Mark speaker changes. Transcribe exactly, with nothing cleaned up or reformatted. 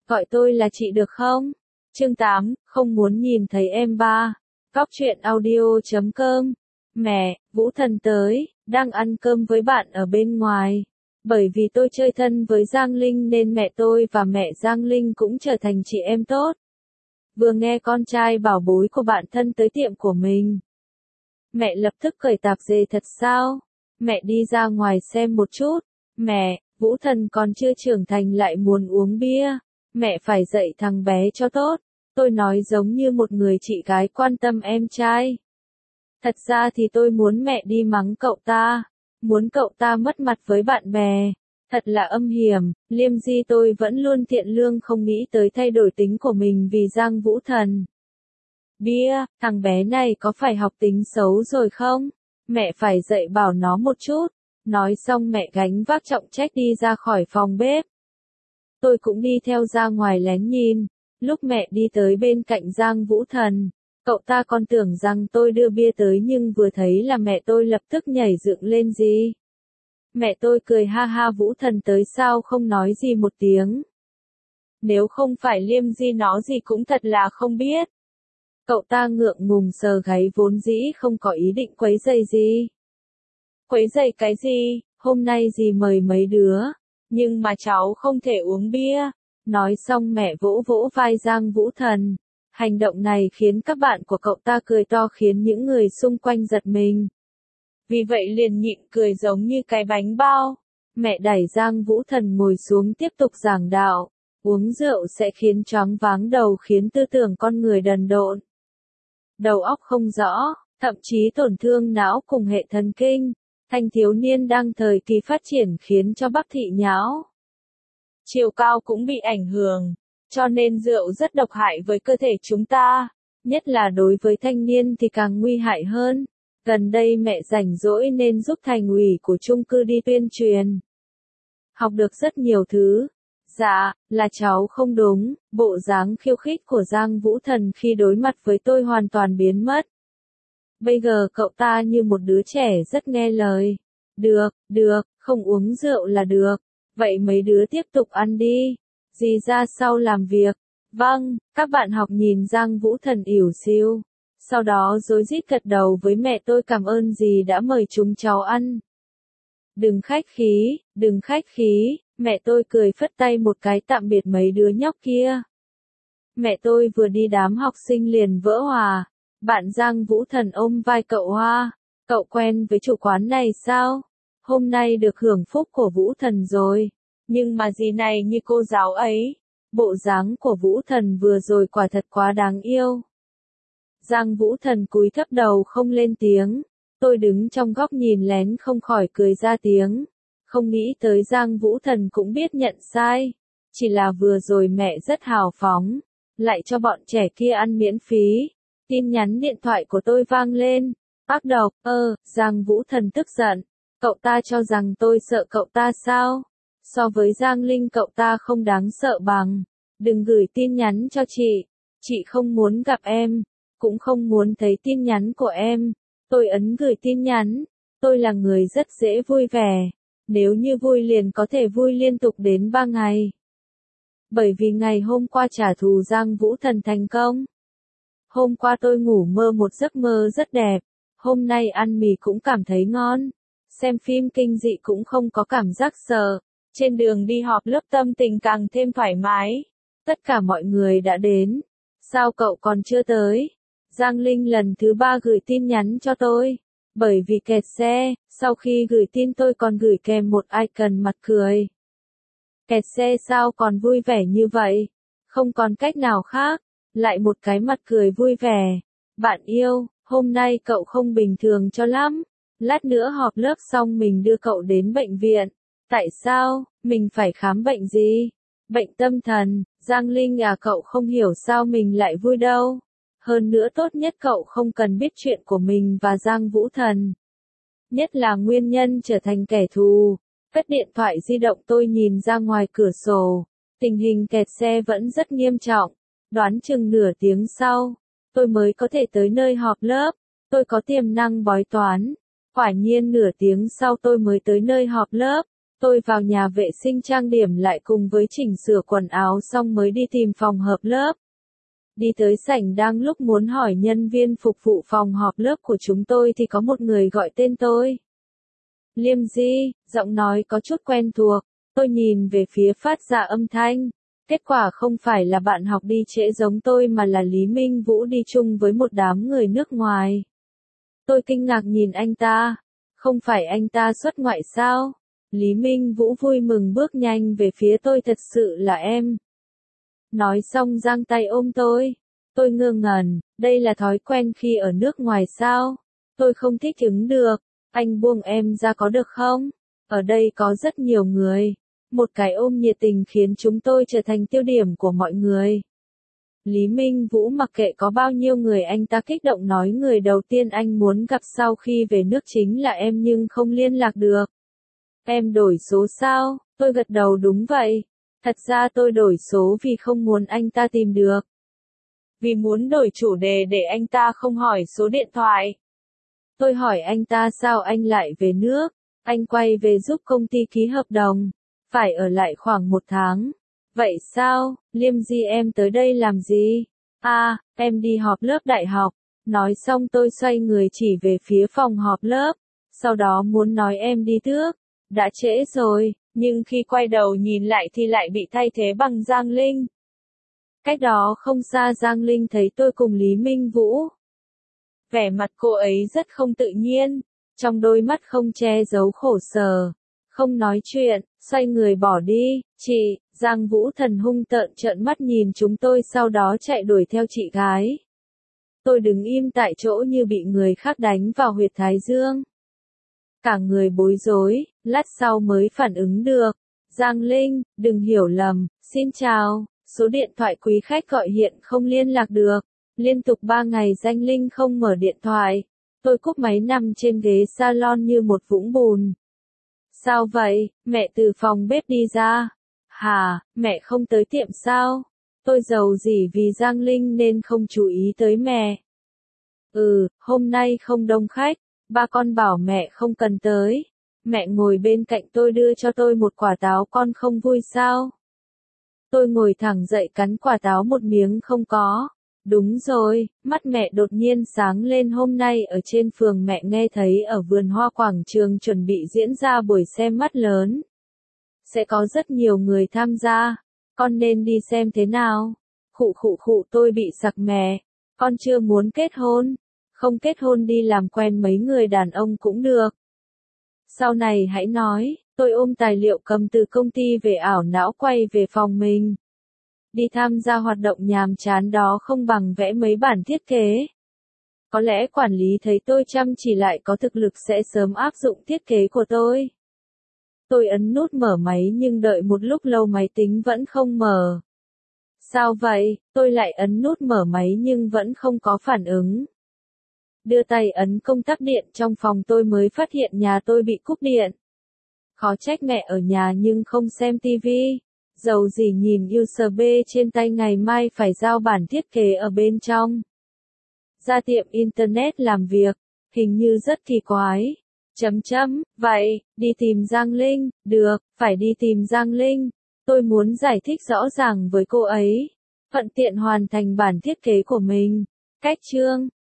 Speaker 1: Gọi tôi là chị được không? Chương tám, không muốn nhìn thấy em ba. Cóc truyện audio chấm com. Mẹ, Vũ Thần tới, đang ăn cơm với bạn ở bên ngoài. Bởi vì tôi chơi thân với Giang Linh nên mẹ tôi và mẹ Giang Linh cũng trở thành chị em tốt. Vừa nghe con trai bảo bối của bạn thân tới tiệm của mình, mẹ lập tức cởi tạp dề. Thật sao? Mẹ đi ra ngoài xem một chút. Mẹ, Vũ Thần còn chưa trưởng thành lại muốn uống bia. Mẹ phải dạy thằng bé cho tốt. Tôi nói giống như một người chị gái quan tâm em trai. Thật ra thì tôi muốn mẹ đi mắng cậu ta. Muốn cậu ta mất mặt với bạn bè. Thật là âm hiểm. Liêm di tôi vẫn luôn thiện lương, không nghĩ tới thay đổi tính của mình vì Giang Vũ Thần. Bia, thằng bé này có phải học tính xấu rồi không? Mẹ phải dạy bảo nó một chút. Nói xong mẹ gánh vác trọng trách đi ra khỏi phòng bếp. Tôi cũng đi theo ra ngoài lén nhìn. Lúc mẹ đi tới bên cạnh Giang Vũ Thần, cậu ta còn tưởng rằng tôi đưa bia tới, nhưng vừa thấy là mẹ tôi lập tức nhảy dựng lên. Gì? Mẹ tôi cười ha ha. Vũ Thần tới sao không nói gì một tiếng? Nếu không phải Liêm di nó gì cũng thật là không biết. Cậu ta ngượng ngùng sờ gáy, vốn dĩ không có ý định quấy rầy gì. Quấy rầy cái gì? Hôm nay dì mời mấy đứa, nhưng mà cháu không thể uống bia. Nói xong mẹ vỗ vỗ vai Giang Vũ Thần. Hành động này khiến các bạn của cậu ta cười to, khiến những người xung quanh giật mình. Vì vậy liền nhịn cười giống như cái bánh bao. Mẹ đẩy Giang Vũ Thần ngồi xuống tiếp tục giảng đạo. Uống rượu sẽ khiến choáng váng đầu, khiến tư tưởng con người đần độn, đầu óc không rõ, thậm chí tổn thương não cùng hệ thần kinh. Thanh thiếu niên đang thời kỳ phát triển khiến cho Bắc thị nhão. Chiều cao cũng bị ảnh hưởng, cho nên rượu rất độc hại với cơ thể chúng ta, nhất là đối với thanh niên thì càng nguy hại hơn. Gần đây mẹ rảnh rỗi nên giúp thành ủy của chung cư đi tuyên truyền. Học được rất nhiều thứ. Dạ, là cháu không đúng. Bộ dáng khiêu khích của Giang Vũ Thần khi đối mặt với tôi hoàn toàn biến mất. Bây giờ cậu ta như một đứa trẻ rất nghe lời. Được, được, không uống rượu là được. Vậy mấy đứa tiếp tục ăn đi. Dì ra sau làm việc. Vâng, các bạn học nhìn Giang Vũ Thần ỉu xìu. Sau đó rối rít gật đầu với mẹ tôi, cảm ơn dì đã mời chúng cháu ăn. Đừng khách khí, đừng khách khí. Mẹ tôi cười phất tay một cái tạm biệt mấy đứa nhóc kia. Mẹ tôi vừa đi đám học sinh liền vỡ hòa. Bạn Giang Vũ Thần ôm vai cậu Hoa. Cậu quen với chủ quán này sao? Hôm nay được hưởng phúc của Vũ Thần rồi. Nhưng mà gì này như cô giáo ấy. Bộ dáng của Vũ Thần vừa rồi quả thật quá đáng yêu. Giang Vũ Thần cúi thấp đầu không lên tiếng. Tôi đứng trong góc nhìn lén không khỏi cười ra tiếng. Không nghĩ tới Giang Vũ Thần cũng biết nhận sai. Chỉ là vừa rồi mẹ rất hào phóng, lại cho bọn trẻ kia ăn miễn phí. Tin nhắn điện thoại của tôi vang lên. Ác độc, ơ, Giang Vũ Thần tức giận. Cậu ta cho rằng tôi sợ cậu ta sao? So với Giang Linh cậu ta không đáng sợ bằng. Đừng gửi tin nhắn cho chị. Chị không muốn gặp em, cũng không muốn thấy tin nhắn của em. Tôi ấn gửi tin nhắn. Tôi là người rất dễ vui vẻ. Nếu như vui liền có thể vui liên tục đến ba ngày. Bởi vì ngày hôm qua trả thù Giang Vũ Thần thành công. Hôm qua tôi ngủ mơ một giấc mơ rất đẹp. Hôm nay ăn mì cũng cảm thấy ngon. Xem phim kinh dị cũng không có cảm giác sợ. Trên đường đi họp lớp tâm tình càng thêm thoải mái. Tất cả mọi người đã đến. Sao cậu còn chưa tới? Giang Linh lần thứ ba gửi tin nhắn cho tôi. Bởi vì kẹt xe, sau khi gửi tin tôi còn gửi kèm một icon mặt cười. Kẹt xe sao còn vui vẻ như vậy? Không còn cách nào khác. Lại một cái mặt cười vui vẻ. Bạn yêu, hôm nay cậu không bình thường cho lắm. Lát nữa họp lớp xong mình đưa cậu đến bệnh viện. Tại sao? Mình phải khám bệnh gì? Bệnh tâm thần. Giang Linh à, cậu không hiểu sao mình lại vui đâu. Hơn nữa tốt nhất cậu không cần biết chuyện của mình và Giang Vũ Thần. Nhất là nguyên nhân trở thành kẻ thù. Cất điện thoại di động tôi nhìn ra ngoài cửa sổ. Tình hình kẹt xe vẫn rất nghiêm trọng. Đoán chừng nửa tiếng sau, tôi mới có thể tới nơi họp lớp. Tôi có tiềm năng bói toán. Quả nhiên nửa tiếng sau tôi mới tới nơi họp lớp. Tôi vào nhà vệ sinh trang điểm lại cùng với chỉnh sửa quần áo xong mới đi tìm phòng họp lớp. Đi tới sảnh đang lúc muốn hỏi nhân viên phục vụ phòng họp lớp của chúng tôi thì có một người gọi tên tôi. Liêm Di, giọng nói có chút quen thuộc, tôi nhìn về phía phát ra âm thanh. Kết quả không phải là bạn học đi trễ giống tôi mà là Lý Minh Vũ đi chung với một đám người nước ngoài. Tôi kinh ngạc nhìn anh ta. Không phải anh ta xuất ngoại sao? Lý Minh Vũ vui mừng bước nhanh về phía tôi, thật sự là em. Nói xong giang tay ôm tôi. Tôi ngơ ngẩn, đây là thói quen khi ở nước ngoài sao? Tôi không thích ứng được. Anh buông em ra có được không? Ở đây có rất nhiều người. Một cái ôm nhiệt tình khiến chúng tôi trở thành tiêu điểm của mọi người. Lý Minh Vũ mặc kệ có bao nhiêu người, anh ta kích động nói người đầu tiên anh muốn gặp sau khi về nước chính là em nhưng không liên lạc được. Em đổi số sao? Tôi gật đầu đúng vậy. Thật ra tôi đổi số vì không muốn anh ta tìm được. Vì muốn đổi chủ đề để anh ta không hỏi số điện thoại. Tôi hỏi anh ta sao anh lại về nước. Anh quay về giúp công ty ký hợp đồng. Phải ở lại khoảng một tháng. Vậy sao, Liêm Di em tới đây làm gì? À, em đi họp lớp đại học. Nói xong tôi xoay người chỉ về phía phòng họp lớp. Sau đó muốn nói em đi trước. Đã trễ rồi, nhưng khi quay đầu nhìn lại thì lại bị thay thế bằng Giang Linh. Cách đó không xa Giang Linh thấy tôi cùng Lý Minh Vũ. Vẻ mặt cô ấy rất không tự nhiên. Trong đôi mắt không che giấu khổ sở. Không nói chuyện, xoay người bỏ đi. Chị, Giang Vũ Thần hung tợn trợn mắt nhìn chúng tôi sau đó chạy đuổi theo chị gái. Tôi đứng im tại chỗ như bị người khác đánh vào huyệt thái dương. Cả người bối rối, lát sau mới phản ứng được. Giang Linh, đừng hiểu lầm, xin chào, số điện thoại quý khách gọi hiện không liên lạc được. Liên tục ba ngày Giang Linh không mở điện thoại. Tôi cúp máy nằm trên ghế salon như một vũng bùn. Sao vậy, mẹ từ phòng bếp đi ra. Hà, mẹ không tới tiệm sao? Tôi giàu gì vì Giang Linh nên không chú ý tới mẹ. Ừ, hôm nay không đông khách. Ba con bảo mẹ không cần tới. Mẹ ngồi bên cạnh tôi đưa cho tôi một quả táo, con không vui sao? Tôi ngồi thẳng dậy cắn quả táo một miếng không có. Đúng rồi, mắt mẹ đột nhiên sáng lên, hôm nay ở trên phường mẹ nghe thấy ở vườn hoa quảng trường chuẩn bị diễn ra buổi xem mắt lớn. Sẽ có rất nhiều người tham gia. Con nên đi xem thế nào? Khụ khụ khụ, tôi bị sặc mẹ. Con chưa muốn kết hôn. Không kết hôn đi làm quen mấy người đàn ông cũng được. Sau này hãy nói, tôi ôm tài liệu cầm từ công ty về ảo não quay về phòng mình. Đi tham gia hoạt động nhàm chán đó không bằng vẽ mấy bản thiết kế. Có lẽ quản lý thấy tôi chăm chỉ lại có thực lực sẽ sớm áp dụng thiết kế của tôi. Tôi ấn nút mở máy nhưng đợi một lúc lâu máy tính vẫn không mở. Sao vậy? Tôi lại ấn nút mở máy nhưng vẫn không có phản ứng. Đưa tay ấn công tắc điện trong phòng tôi mới phát hiện nhà tôi bị cúp điện. Khó trách mẹ ở nhà nhưng không xem tivi. Dầu gì nhìn u ét bê trên tay, ngày mai phải giao bản thiết kế ở bên trong. Ra tiệm internet làm việc, hình như rất kỳ quái. Chấm chấm, vậy, đi tìm Giang Linh, được, phải đi tìm Giang Linh. Tôi muốn giải thích rõ ràng với cô ấy. Thuận tiện hoàn thành bản thiết kế của mình. Cách chương